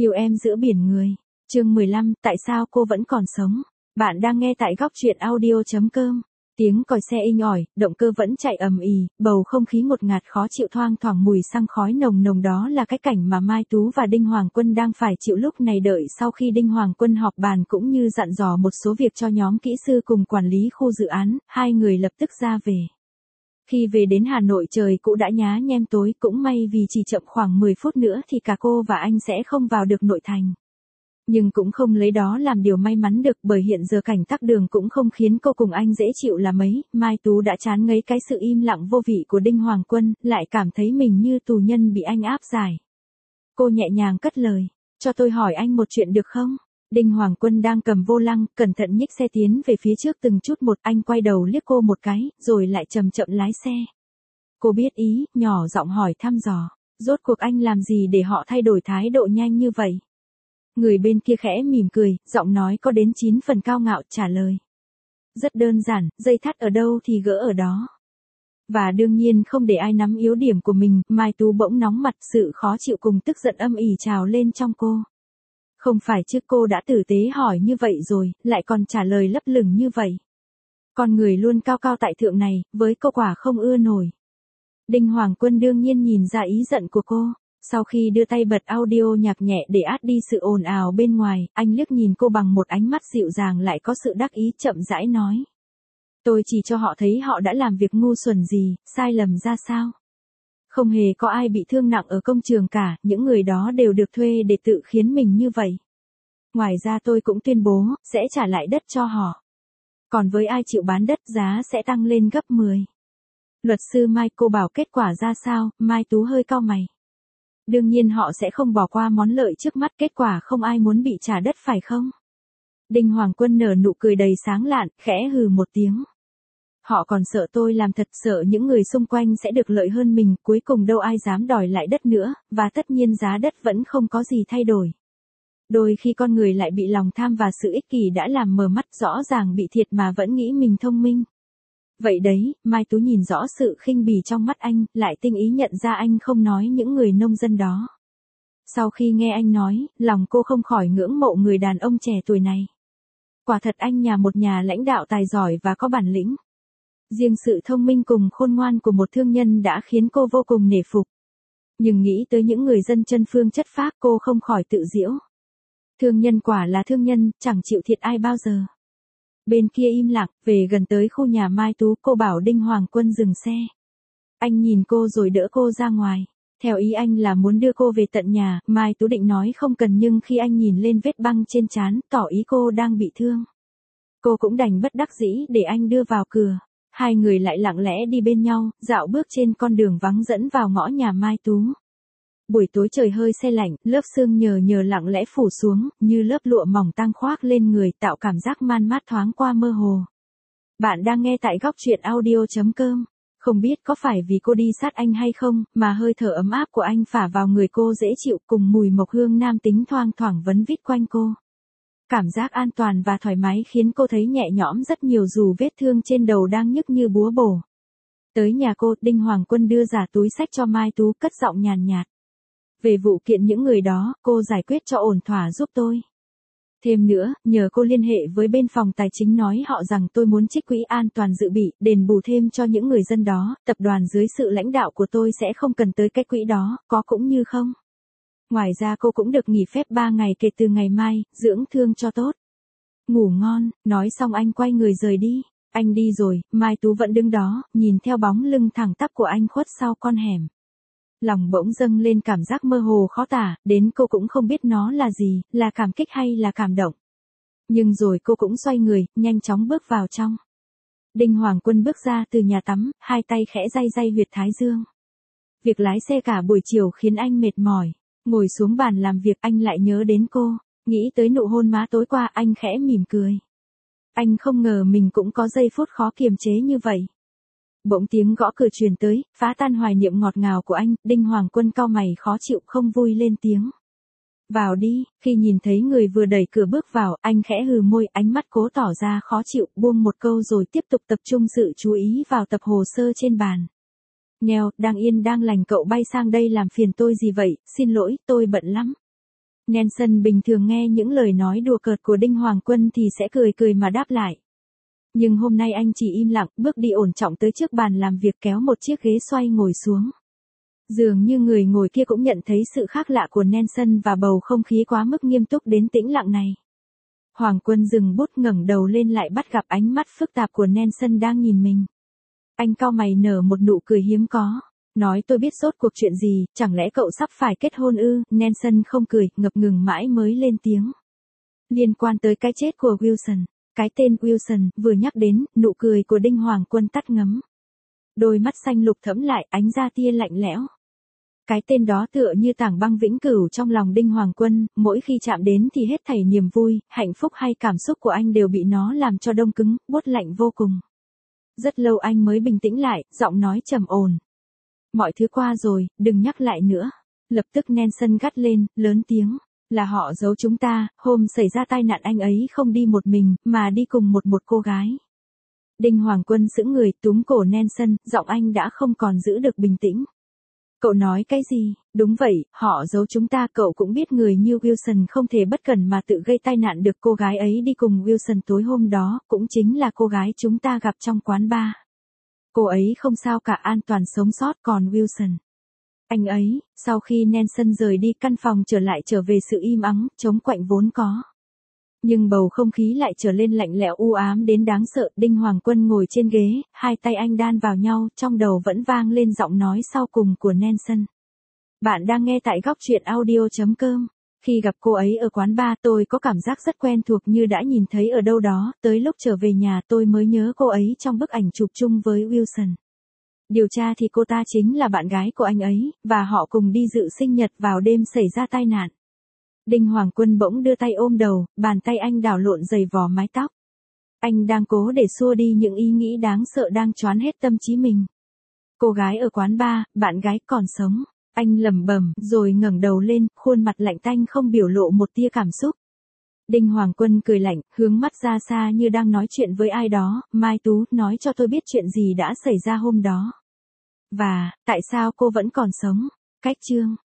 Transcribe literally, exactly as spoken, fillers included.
Yêu em giữa biển người. Chương mười lăm, tại sao cô vẫn còn sống? Bạn đang nghe tại góc truyện audio.com. Tiếng còi xe inh ỏi, động cơ vẫn chạy ầm ĩ, bầu không khí ngột ngạt khó chịu, thoang thoảng mùi xăng khói nồng nồng, đó là cái cảnh mà Mai Tú và Đinh Hoàng Quân đang phải chịu lúc này. Đợi sau khi Đinh Hoàng Quân họp bàn cũng như dặn dò một số việc cho nhóm kỹ sư cùng quản lý khu dự án, hai người lập tức ra về. Khi về đến Hà Nội trời cũng đã nhá nhem tối, cũng may vì chỉ chậm khoảng mười phút nữa thì cả cô và anh sẽ không vào được nội thành. Nhưng cũng không lấy đó làm điều may mắn được, bởi hiện giờ cảnh tắc đường cũng không khiến cô cùng anh dễ chịu là mấy. Mai Tú đã chán ngấy cái sự im lặng vô vị của Đinh Hoàng Quân, lại cảm thấy mình như tù nhân bị anh áp giải. Cô nhẹ nhàng cất lời, cho tôi hỏi anh một chuyện được không? Đinh Hoàng Quân đang cầm vô lăng, cẩn thận nhích xe tiến về phía trước từng chút một, anh quay đầu liếc cô một cái, rồi lại chậm chậm lái xe. Cô biết ý, nhỏ giọng hỏi thăm dò, rốt cuộc anh làm gì để họ thay đổi thái độ nhanh như vậy? Người bên kia khẽ mỉm cười, giọng nói có đến chín phần cao ngạo, trả lời. Rất đơn giản, dây thắt ở đâu thì gỡ ở đó. Và đương nhiên không để ai nắm yếu điểm của mình. Mai Tú bỗng nóng mặt, sự khó chịu cùng tức giận âm ỉ trào lên trong cô. Không phải chứ, cô đã tử tế hỏi như vậy rồi, lại còn trả lời lấp lửng như vậy. Con người luôn cao cao tại thượng này, với cô quả không ưa nổi. Đinh Hoàng Quân đương nhiên nhìn ra ý giận của cô. Sau khi đưa tay bật audio nhạc nhẹ để át đi sự ồn ào bên ngoài, anh liếc nhìn cô bằng một ánh mắt dịu dàng lại có sự đắc ý, chậm rãi nói. Tôi chỉ cho họ thấy họ đã làm việc ngu xuẩn gì, sai lầm ra sao. Không hề có ai bị thương nặng ở công trường cả, những người đó đều được thuê để tự khiến mình như vậy. Ngoài ra tôi cũng tuyên bố, sẽ trả lại đất cho họ. Còn với ai chịu bán đất, giá sẽ tăng lên gấp mười. Luật sư Mai, cô bảo kết quả ra sao? Mai Tú hơi cau mày. Đương nhiên họ sẽ không bỏ qua món lợi trước mắt, kết quả không ai muốn bị trả đất phải không? Đinh Hoàng Quân nở nụ cười đầy sáng lạn, khẽ hừ một tiếng. Họ còn sợ tôi làm thật, sợ những người xung quanh sẽ được lợi hơn mình, cuối cùng đâu ai dám đòi lại đất nữa, và tất nhiên giá đất vẫn không có gì thay đổi. Đôi khi con người lại bị lòng tham và sự ích kỷ đã làm mờ mắt, rõ ràng bị thiệt mà vẫn nghĩ mình thông minh. Vậy đấy, Mai Tú nhìn rõ sự khinh bỉ trong mắt anh, lại tinh ý nhận ra anh không nói những người nông dân đó. Sau khi nghe anh nói, lòng cô không khỏi ngưỡng mộ người đàn ông trẻ tuổi này. Quả thật anh nhà một nhà lãnh đạo tài giỏi và có bản lĩnh. Riêng sự thông minh cùng khôn ngoan của một thương nhân đã khiến cô vô cùng nể phục. Nhưng nghĩ tới những người dân chân phương chất phác, cô không khỏi tự giễu. Thương nhân quả là thương nhân, chẳng chịu thiệt ai bao giờ. Bên kia im lặng, về gần tới khu nhà Mai Tú, cô bảo Đinh Hoàng Quân dừng xe. Anh nhìn cô rồi đỡ cô ra ngoài. Theo ý anh là muốn đưa cô về tận nhà. Mai Tú định nói không cần, nhưng khi anh nhìn lên vết băng trên trán, tỏ ý cô đang bị thương. Cô cũng đành bất đắc dĩ để anh đưa vào cửa. Hai người lại lặng lẽ đi bên nhau, dạo bước trên con đường vắng dẫn vào ngõ nhà Mai Tú. Buổi tối trời hơi se lạnh, lớp sương nhờ nhờ lặng lẽ phủ xuống, như lớp lụa mỏng tang khoác lên người, tạo cảm giác man mát thoáng qua mơ hồ. Bạn đang nghe tại góc truyện audio.com. Không biết có phải vì cô đi sát anh hay không, mà hơi thở ấm áp của anh phả vào người cô dễ chịu, cùng mùi mộc hương nam tính thoang thoảng vấn vít quanh cô. Cảm giác an toàn và thoải mái khiến cô thấy nhẹ nhõm rất nhiều, dù vết thương trên đầu đang nhức như búa bổ. Tới nhà cô, Đinh Hoàng Quân đưa giả túi xách cho Mai Tú, cất giọng nhàn nhạt. Về vụ kiện những người đó, cô giải quyết cho ổn thỏa giúp tôi. Thêm nữa, nhờ cô liên hệ với bên phòng tài chính nói họ rằng tôi muốn trích quỹ an toàn dự bị, đền bù thêm cho những người dân đó, tập đoàn dưới sự lãnh đạo của tôi sẽ không cần tới cái quỹ đó, có cũng như không. Ngoài ra cô cũng được nghỉ phép ba ngày kể từ ngày mai, dưỡng thương cho tốt. Ngủ ngon, nói xong anh quay người rời đi. Anh đi rồi, Mai Tú vẫn đứng đó, nhìn theo bóng lưng thẳng tắp của anh khuất sau con hẻm. Lòng bỗng dâng lên cảm giác mơ hồ khó tả, đến cô cũng không biết nó là gì, là cảm kích hay là cảm động. Nhưng rồi cô cũng xoay người, nhanh chóng bước vào trong. Đinh Hoàng Quân bước ra từ nhà tắm, hai tay khẽ day day huyệt thái dương. Việc lái xe cả buổi chiều khiến anh mệt mỏi. Ngồi xuống bàn làm việc, anh lại nhớ đến cô, nghĩ tới nụ hôn má tối qua, anh khẽ mỉm cười. Anh không ngờ mình cũng có giây phút khó kiềm chế như vậy. Bỗng tiếng gõ cửa truyền tới, phá tan hoài niệm ngọt ngào của anh. Đinh Hoàng Quân cau mày khó chịu, không vui lên tiếng. Vào đi. Khi nhìn thấy người vừa đẩy cửa bước vào, anh khẽ hừ môi, ánh mắt cố tỏ ra khó chịu, buông một câu rồi tiếp tục tập trung sự chú ý vào tập hồ sơ trên bàn. Nghèo, đang yên đang lành cậu bay sang đây làm phiền tôi gì vậy, xin lỗi, tôi bận lắm. Nelson bình thường nghe những lời nói đùa cợt của Đinh Hoàng Quân thì sẽ cười cười mà đáp lại. Nhưng hôm nay anh chỉ im lặng, bước đi ổn trọng tới trước bàn làm việc kéo một chiếc ghế xoay ngồi xuống. Dường như người ngồi kia cũng nhận thấy sự khác lạ của Nelson và bầu không khí quá mức nghiêm túc đến tĩnh lặng này. Hoàng Quân dừng bút ngẩng đầu lên lại bắt gặp ánh mắt phức tạp của Nelson đang nhìn mình. Anh cau mày nở một nụ cười hiếm có. Nói tôi biết rốt cuộc chuyện gì, chẳng lẽ cậu sắp phải kết hôn ư? Nelson không cười, ngập ngừng mãi mới lên tiếng. Liên quan tới cái chết của Wilson. Cái tên Wilson vừa nhắc đến, nụ cười của Đinh Hoàng Quân tắt ngấm. Đôi mắt xanh lục thẫm lại, ánh ra tia lạnh lẽo. Cái tên đó tựa như tảng băng vĩnh cửu trong lòng Đinh Hoàng Quân, mỗi khi chạm đến thì hết thảy niềm vui, hạnh phúc hay cảm xúc của anh đều bị nó làm cho đông cứng, buốt lạnh vô cùng. Rất lâu anh mới bình tĩnh lại, giọng nói trầm ổn. Mọi thứ qua rồi, đừng nhắc lại nữa. Lập tức Nelson gắt lên, lớn tiếng. Là họ giấu chúng ta, hôm xảy ra tai nạn anh ấy không đi một mình, mà đi cùng một một cô gái. Đinh Hoàng Quân sững người, túm cổ Nelson, giọng anh đã không còn giữ được bình tĩnh. Cậu nói cái gì? Đúng vậy, họ giấu chúng ta, cậu cũng biết người như Wilson không thể bất cẩn mà tự gây tai nạn được. Cô gái ấy đi cùng Wilson tối hôm đó, cũng chính là cô gái chúng ta gặp trong quán bar. Cô ấy không sao cả, an toàn sống sót, còn Wilson. Anh ấy, sau khi Nelson rời đi căn phòng trở lại trở về sự im ắng, trống quạnh vốn có. Nhưng bầu không khí lại trở lên lạnh lẽo u ám đến đáng sợ. Đinh Hoàng Quân ngồi trên ghế, hai tay anh đan vào nhau, trong đầu vẫn vang lên giọng nói sau cùng của Nelson. Bạn đang nghe tại góc truyện audio chấm com. Khi gặp cô ấy ở quán bar tôi có cảm giác rất quen thuộc như đã nhìn thấy ở đâu đó, tới lúc trở về nhà tôi mới nhớ cô ấy trong bức ảnh chụp chung với Wilson. Điều tra thì cô ta chính là bạn gái của anh ấy, và họ cùng đi dự sinh nhật vào đêm xảy ra tai nạn. Đinh Hoàng Quân bỗng đưa tay ôm đầu, bàn tay anh đảo lộn giày vò mái tóc. Anh đang cố để xua đi những ý nghĩ đáng sợ đang choán hết tâm trí mình. Cô gái ở quán bar, bạn gái còn sống. Anh lẩm bẩm, rồi ngẩng đầu lên, khuôn mặt lạnh tanh không biểu lộ một tia cảm xúc. Đinh Hoàng Quân cười lạnh, hướng mắt ra xa như đang nói chuyện với ai đó. Mai Tú, nói cho tôi biết chuyện gì đã xảy ra hôm đó. Và, tại sao cô vẫn còn sống? Cách chương